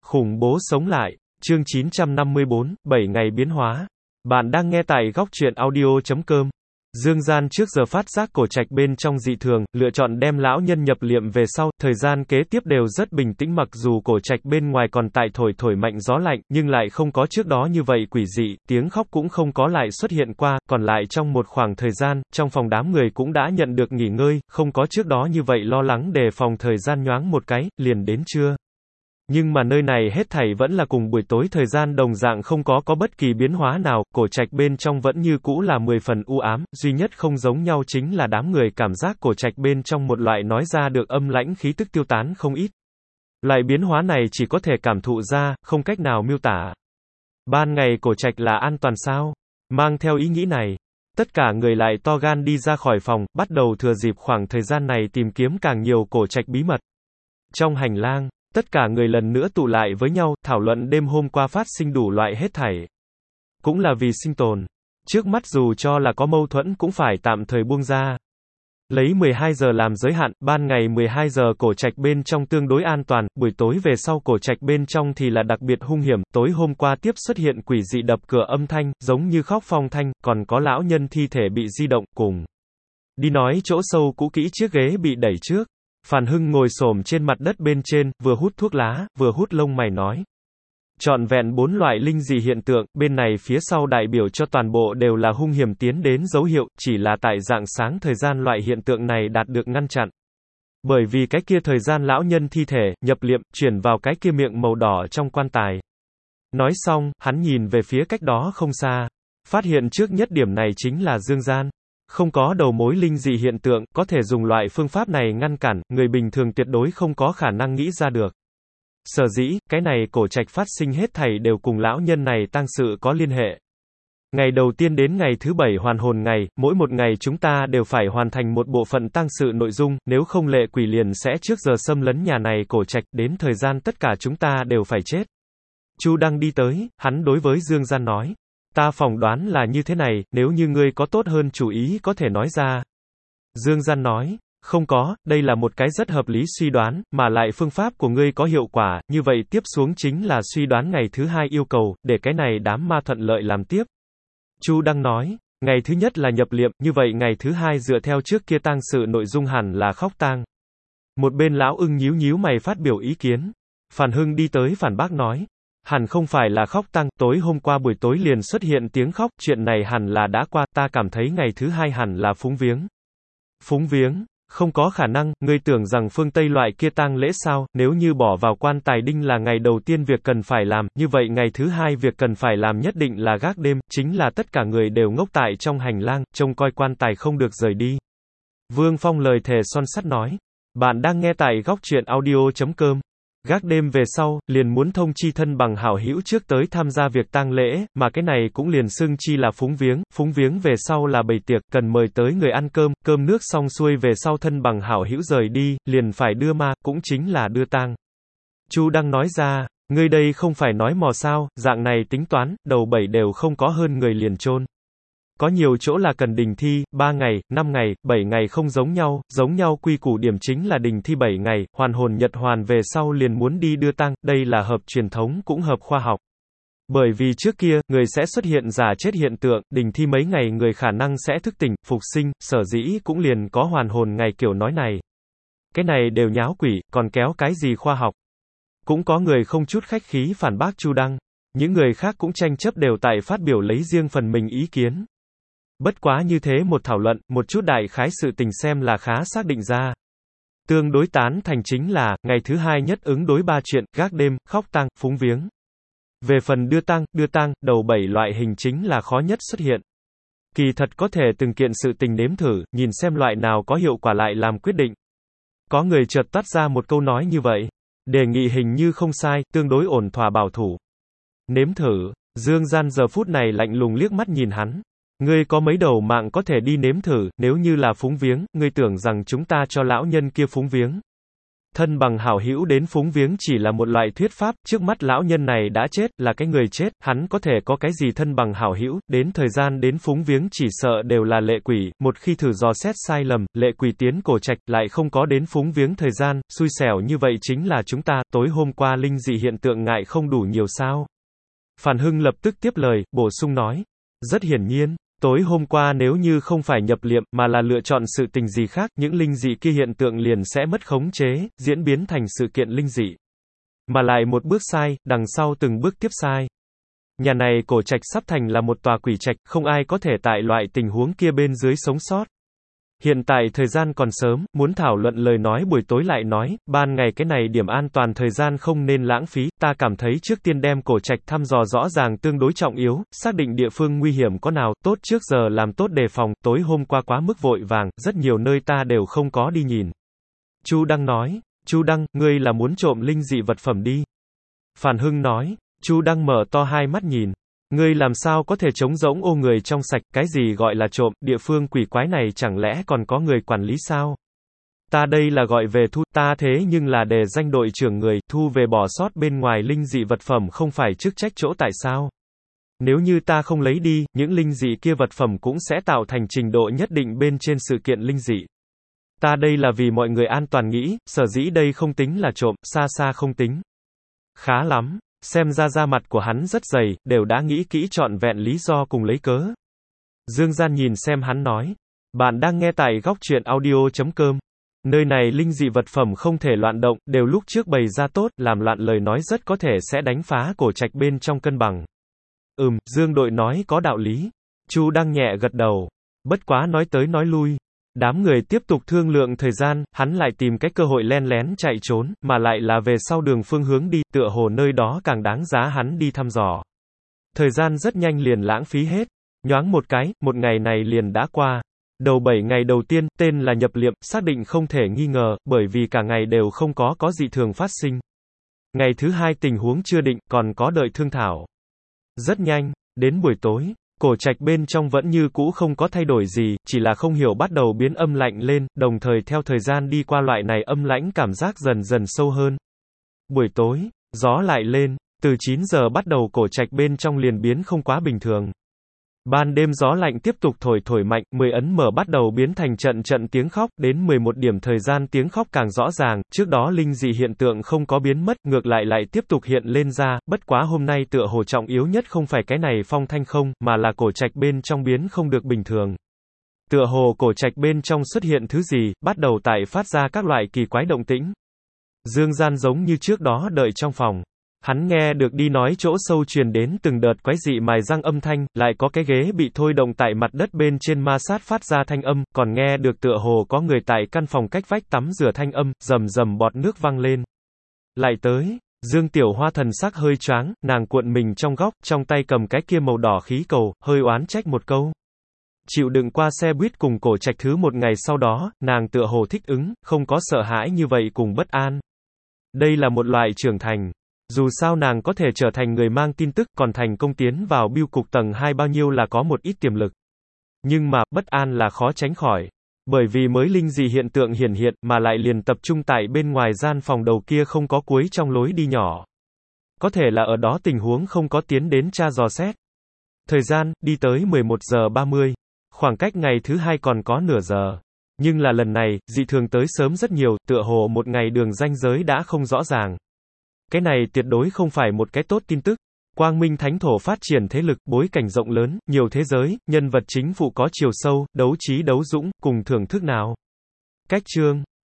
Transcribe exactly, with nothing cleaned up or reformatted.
Khủng bố sống lại, chương chín trăm năm mươi bốn, bảy ngày biến hóa. Bạn đang nghe tại góc truyện audio chấm com. Dương Gian trước giờ phát giác cổ trạch bên trong dị thường, lựa chọn đem lão nhân nhập liệm về sau, thời gian kế tiếp đều rất bình tĩnh mặc dù cổ trạch bên ngoài còn tại thổi thổi mạnh gió lạnh, nhưng lại không có trước đó như vậy quỷ dị, tiếng khóc cũng không có lại xuất hiện qua, còn lại trong một khoảng thời gian, trong phòng đám người cũng đã nhận được nghỉ ngơi, không có trước đó như vậy lo lắng đề phòng thời gian nhoáng một cái, liền đến trưa. Nhưng mà nơi này hết thảy vẫn là cùng buổi tối thời gian đồng dạng không có có bất kỳ biến hóa nào, cổ trạch bên trong vẫn như cũ là mười phần u ám, duy nhất không giống nhau chính là đám người cảm giác cổ trạch bên trong một loại nói ra được âm lãnh khí tức tiêu tán không ít. Loại biến hóa này chỉ có thể cảm thụ ra, không cách nào miêu tả. Ban ngày cổ trạch là an toàn sao? Mang theo ý nghĩ này, tất cả người lại to gan đi ra khỏi phòng, bắt đầu thừa dịp khoảng thời gian này tìm kiếm càng nhiều cổ trạch bí mật. Trong hành lang, tất cả người lần nữa tụ lại với nhau, thảo luận đêm hôm qua phát sinh đủ loại hết thảy. Cũng là vì sinh tồn. Trước mắt dù cho là có mâu thuẫn cũng phải tạm thời buông ra. Lấy mười hai giờ làm giới hạn, ban ngày mười hai giờ cổ trạch bên trong tương đối an toàn, buổi tối về sau cổ trạch bên trong thì là đặc biệt hung hiểm, tối hôm qua tiếp xuất hiện quỷ dị đập cửa âm thanh, giống như khóc phong thanh, còn có lão nhân thi thể bị di động, cùng. Đi nói chỗ sâu cũ kỹ chiếc ghế bị đẩy trước. Phàn Hưng ngồi xổm trên mặt đất bên trên, vừa hút thuốc lá, vừa hút lông mày nói. Trọn vẹn bốn loại linh dị hiện tượng, bên này phía sau đại biểu cho toàn bộ đều là hung hiểm tiến đến dấu hiệu, chỉ là tại dạng sáng thời gian loại hiện tượng này đạt được ngăn chặn. Bởi vì cái kia thời gian lão nhân thi thể, nhập liệm, chuyển vào cái kia miệng màu đỏ trong quan tài. Nói xong, hắn nhìn về phía cách đó không xa. Phát hiện trước nhất điểm này chính là Dương Gian. Không có đầu mối linh dị hiện tượng, có thể dùng loại phương pháp này ngăn cản, người bình thường tuyệt đối không có khả năng nghĩ ra được. Sở dĩ, cái này cổ trạch phát sinh hết thảy đều cùng lão nhân này tang sự có liên hệ. Ngày đầu tiên đến ngày thứ bảy hoàn hồn ngày, mỗi một ngày chúng ta đều phải hoàn thành một bộ phận tang sự nội dung, nếu không lệ quỷ liền sẽ trước giờ xâm lấn nhà này cổ trạch, đến thời gian tất cả chúng ta đều phải chết. Chu Đăng đi tới, hắn đối với Dương Gian nói. Ta phỏng đoán là như thế này, nếu như ngươi có tốt hơn chủ ý có thể nói ra. Dương Gian nói, không có, đây là một cái rất hợp lý suy đoán, mà lại phương pháp của ngươi có hiệu quả, như vậy tiếp xuống chính là suy đoán ngày thứ hai yêu cầu, để cái này đám ma thuận lợi làm tiếp. Chu Đăng nói, ngày thứ nhất là nhập liệm, như vậy ngày thứ hai dựa theo trước kia tang sự nội dung hẳn là khóc tang. Một bên lão ưng nhíu nhíu mày phát biểu ý kiến. Phàn Hưng đi tới phản bác nói. Hẳn không phải là khóc tang, tối hôm qua buổi tối liền xuất hiện tiếng khóc, chuyện này hẳn là đã qua, ta cảm thấy ngày thứ hai hẳn là phúng viếng. Phúng viếng? Không có khả năng, ngươi tưởng rằng phương Tây loại kia tang lễ sao, nếu như bỏ vào quan tài đinh là ngày đầu tiên việc cần phải làm, như vậy ngày thứ hai việc cần phải làm nhất định là gác đêm, chính là tất cả người đều ngốc tại trong hành lang, trông coi quan tài không được rời đi. Vương Phong lời thề son sắt nói, bạn đang nghe tại góc truyện audio chấm com. Gác đêm về sau, liền muốn thông chi thân bằng hảo hữu trước tới tham gia việc tang lễ, mà cái này cũng liền xưng chi là phúng viếng, phúng viếng về sau là bày tiệc, cần mời tới người ăn cơm, cơm nước xong xuôi về sau thân bằng hảo hữu rời đi, liền phải đưa ma, cũng chính là đưa tang. Chu Đăng nói ra, ngươi đây không phải nói mò sao, dạng này tính toán, đầu bảy đều không có hơn người liền chôn. Có nhiều chỗ là cần đình thi, ba ngày, năm ngày, bảy ngày không giống nhau, giống nhau quy củ điểm chính là đình thi bảy ngày, hoàn hồn nhật hoàn về sau liền muốn đi đưa tang, đây là hợp truyền thống cũng hợp khoa học. Bởi vì trước kia, người sẽ xuất hiện giả chết hiện tượng, đình thi mấy ngày người khả năng sẽ thức tỉnh, phục sinh, sở dĩ cũng liền có hoàn hồn ngày kiểu nói này. Cái này đều nháo quỷ, còn kéo cái gì khoa học. Cũng có người không chút khách khí phản bác Chu Đăng, những người khác cũng tranh chấp đều tại phát biểu lấy riêng phần mình ý kiến. Bất quá như thế một thảo luận, một chút đại khái sự tình xem là khá xác định ra. Tương đối tán thành chính là, ngày thứ hai nhất ứng đối ba chuyện, gác đêm, khóc tang, phúng viếng. Về phần đưa tang, đưa tang, đầu bảy loại hình chính là khó nhất xuất hiện. Kỳ thật có thể từng kiện sự tình nếm thử, nhìn xem loại nào có hiệu quả lại làm quyết định. Có người chợt toát ra một câu nói như vậy. Đề nghị hình như không sai, tương đối ổn thỏa bảo thủ. Nếm thử, Dương Gian giờ phút này lạnh lùng liếc mắt nhìn hắn. Ngươi có mấy đầu mạng có thể đi nếm thử, nếu như là phúng viếng, ngươi tưởng rằng chúng ta cho lão nhân kia phúng viếng. Thân bằng hảo hữu đến phúng viếng chỉ là một loại thuyết pháp, trước mắt lão nhân này đã chết, là cái người chết, hắn có thể có cái gì thân bằng hảo hữu, đến thời gian đến phúng viếng chỉ sợ đều là lệ quỷ, một khi thử dò xét sai lầm, lệ quỷ tiến cổ trạch, lại không có đến phúng viếng thời gian, xui xẻo như vậy chính là chúng ta, tối hôm qua linh dị hiện tượng ngại không đủ nhiều sao. Phản Hưng lập tức tiếp lời, bổ sung nói, rất hiển nhiên. Tối hôm qua nếu như không phải nhập liệm, mà là lựa chọn sự tình gì khác, những linh dị kia hiện tượng liền sẽ mất khống chế, diễn biến thành sự kiện linh dị. Mà lại một bước sai, đằng sau từng bước tiếp sai. Nhà này cổ trạch sắp thành là một tòa quỷ trạch, không ai có thể tại loại tình huống kia bên dưới sống sót. Hiện tại thời gian còn sớm, muốn thảo luận lời nói buổi tối lại nói, ban ngày cái này điểm an toàn thời gian không nên lãng phí, ta cảm thấy trước tiên đem cổ trạch thăm dò rõ ràng tương đối trọng yếu, xác định địa phương nguy hiểm có nào, tốt trước giờ làm tốt đề phòng, tối hôm qua quá mức vội vàng, rất nhiều nơi ta đều không có đi nhìn. Chu Đăng nói, Chu Đăng, ngươi là muốn trộm linh dị vật phẩm đi. Phản Hưng nói, Chu Đăng mở to hai mắt nhìn. Ngươi làm sao có thể trống rỗng ô người trong sạch, cái gì gọi là trộm, địa phương quỷ quái này chẳng lẽ còn có người quản lý sao? Ta đây là gọi về thu, ta thế nhưng là đề danh đội trưởng người, thu về bỏ sót bên ngoài linh dị vật phẩm không phải chức trách chỗ tại sao? Nếu như ta không lấy đi, những linh dị kia vật phẩm cũng sẽ tạo thành trình độ nhất định bên trên sự kiện linh dị. Ta đây là vì mọi người an toàn nghĩ, sở dĩ đây không tính là trộm, xa xa không tính. Khá lắm. Xem ra da mặt của hắn rất dày, đều đã nghĩ kỹ trọn vẹn lý do cùng lấy cớ. Dương Gian nhìn xem hắn nói. Bạn đang nghe tại góc truyện audio chấm com. Nơi này linh dị vật phẩm không thể loạn động, đều lúc trước bày ra tốt, làm loạn lời nói rất có thể sẽ đánh phá cổ trạch bên trong cân bằng. Ừm, Dương đội nói có đạo lý. Chu Đăng nhẹ gật đầu. Bất quá nói tới nói lui. Đám người tiếp tục thương lượng thời gian, hắn lại tìm cái cơ hội len lén chạy trốn, mà lại là về sau đường phương hướng đi, tựa hồ nơi đó càng đáng giá hắn đi thăm dò. Thời gian rất nhanh liền lãng phí hết. Nhoáng một cái, một ngày này liền đã qua. Đầu bảy ngày đầu tiên, tên là nhập liệm, xác định không thể nghi ngờ, bởi vì cả ngày đều không có có dị thường phát sinh. Ngày thứ hai tình huống chưa định, còn có đợi thương thảo. Rất nhanh, đến buổi tối. Cổ trạch bên trong vẫn như cũ không có thay đổi gì, chỉ là không hiểu bắt đầu biến âm lạnh lên, đồng thời theo thời gian đi qua loại này âm lãnh cảm giác dần dần sâu hơn. Buổi tối, gió lại lên, từ chín giờ bắt đầu cổ trạch bên trong liền biến không quá bình thường. Ban đêm gió lạnh tiếp tục thổi thổi mạnh, mười ấn mở bắt đầu biến thành trận trận tiếng khóc, đến mười một điểm thời gian tiếng khóc càng rõ ràng, trước đó linh dị hiện tượng không có biến mất, ngược lại lại tiếp tục hiện lên ra, bất quá hôm nay tựa hồ trọng yếu nhất không phải cái này phong thanh không, mà là cổ trạch bên trong biến không được bình thường. Tựa hồ cổ trạch bên trong xuất hiện thứ gì, bắt đầu tại phát ra các loại kỳ quái động tĩnh. Dương Gian giống như trước đó đợi trong phòng. Hắn nghe được đi nói chỗ sâu truyền đến từng đợt quái dị mài răng âm thanh, lại có cái ghế bị thôi động tại mặt đất bên trên ma sát phát ra thanh âm, còn nghe được tựa hồ có người tại căn phòng cách vách tắm rửa thanh âm, rầm rầm bọt nước văng lên. Lại tới, Dương Tiểu Hoa thần sắc hơi choáng, nàng cuộn mình trong góc, trong tay cầm cái kia màu đỏ khí cầu, hơi oán trách một câu. Chịu đựng qua xe buýt cùng cổ trạch thứ một ngày sau đó, nàng tựa hồ thích ứng, không có sợ hãi như vậy cùng bất an. Đây là một loại trưởng thành. Dù sao nàng có thể trở thành người mang tin tức, còn thành công tiến vào bưu cục tầng hai bao nhiêu là có một ít tiềm lực. Nhưng mà, bất an là khó tránh khỏi. Bởi vì mới linh dị hiện tượng hiển hiện, mà lại liền tập trung tại bên ngoài gian phòng đầu kia không có cuối trong lối đi nhỏ. Có thể là ở đó tình huống không có tiến đến tra dò xét. Thời gian, đi tới mười một giờ ba mươi. Khoảng cách ngày thứ hai còn có nửa giờ. Nhưng là lần này, dị thường tới sớm rất nhiều, tựa hồ một ngày đường ranh giới đã không rõ ràng. Cái này tuyệt đối không phải một cái tốt tin tức. Quang Minh Thánh Thổ phát triển thế lực, bối cảnh rộng lớn, nhiều thế giới, nhân vật chính phụ có chiều sâu, đấu trí đấu dũng, cùng thưởng thức nào. Cách chương.